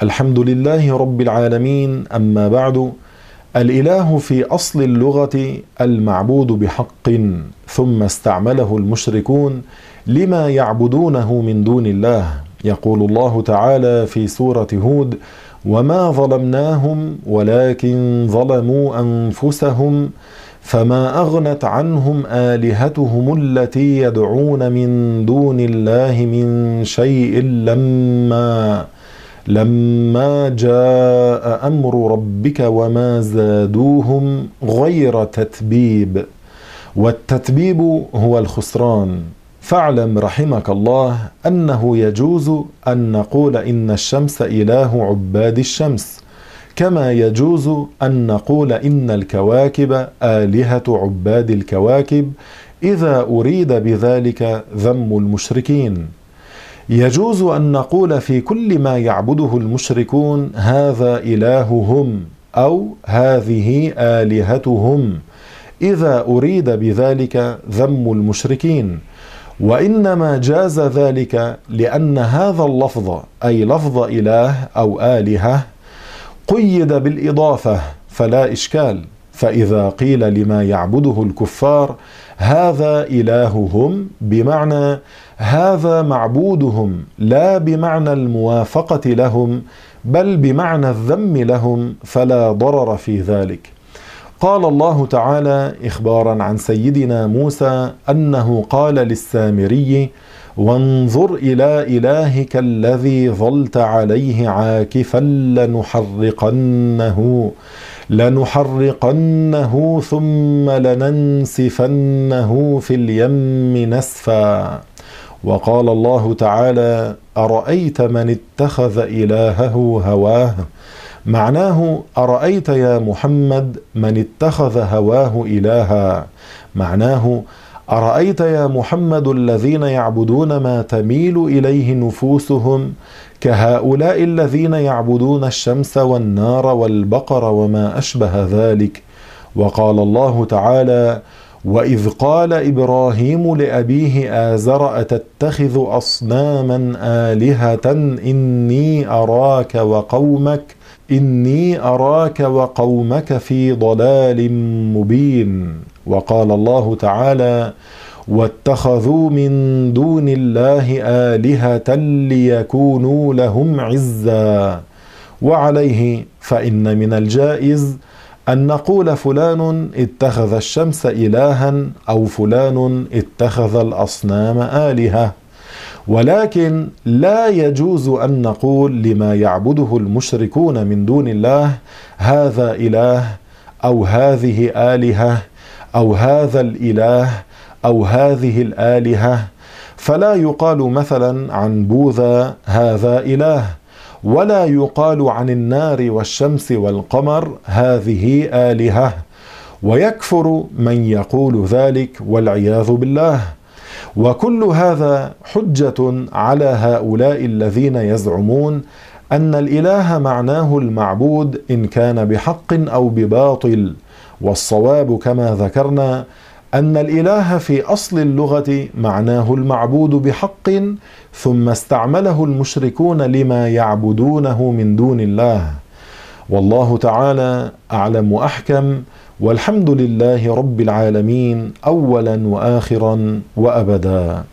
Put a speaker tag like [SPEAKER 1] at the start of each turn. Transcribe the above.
[SPEAKER 1] الحمد لله رب العالمين. أما بعد، الإله في أصل اللغة المعبود بحق، ثم استعمله المشركون لما يعبدونه من دون الله. يقول الله تعالى في سورة هود: وما ظلمناهم ولكن ظلموا أنفسهم فما أغنت عنهم آلهتهم التي يدعون من دون الله من شيء لما جاء أمر ربك وما زادوهم غير تتبيب. والتتبيب هو الخسران. فاعلم رحمك الله أنه يجوز أن نقول إن الشمس إله عباد الشمس، كما يجوز أن نقول إن الكواكب آلهة عباد الكواكب، إذا أريد بذلك ذم المشركين. يجوز أن نقول في كل ما يعبده المشركون هذا إلههم أو هذه آلهتهم، إذا أريد بذلك ذم المشركين. وإنما جاز ذلك لأن هذا اللفظ، أي لفظ إله أو آلهة، قيد بالإضافة فلا إشكال. فإذا قيل لما يعبده الكفار هذا إلههم، بمعنى هذا معبودهم، لا بمعنى الموافقة لهم، بل بمعنى الذم لهم، فلا ضرر في ذلك. قال الله تعالى إخبارا عن سيدنا موسى أنه قال للسامري: وانظر إلى إلهك الذي ظلت عليه عاكفا لنحرقنه ثم لننسفنه في اليم نسفا. وقال الله تعالى: أرأيت من اتخذ إلهه هواه. معناه: أرأيت يا محمد من اتخذ هواه إلها. معناه: أرأيت يا محمد الذين يعبدون ما تميل إليه نفوسهم، كهؤلاء الذين يعبدون الشمس والنار والبقر وما أشبه ذلك. وقال الله تعالى: وإذ قال إبراهيم لأبيه آزر أتتخذ أصناما آلهة إني أراك وقومك في ضلال مبين. وقال الله تعالى: واتخذوا من دون الله آلهة ليكونوا لهم عزا. وعليه فإن من الجائز أن نقول فلان اتخذ الشمس إلها، أو فلان اتخذ الأصنام آلهة، ولكن لا يجوز أن نقول لما يعبده المشركون من دون الله هذا إله، أو هذه آلهة، أو هذا الإله، أو هذه الآلهة. فلا يقال مثلا عن بوذا هذا إله، ولا يقال عن النار والشمس والقمر هذه آلهة، ويكفر من يقول ذلك والعياذ بالله. وكل هذا حجة على هؤلاء الذين يزعمون أن الإله معناه المعبود إن كان بحق أو بباطل. والصواب كما ذكرنا أن الإله في أصل اللغة معناه المعبود بحق، ثم استعمله المشركون لما يعبدونه من دون الله. والله تعالى أعلم وأحكم، والحمد لله رب العالمين أولا وآخرا وأبدا.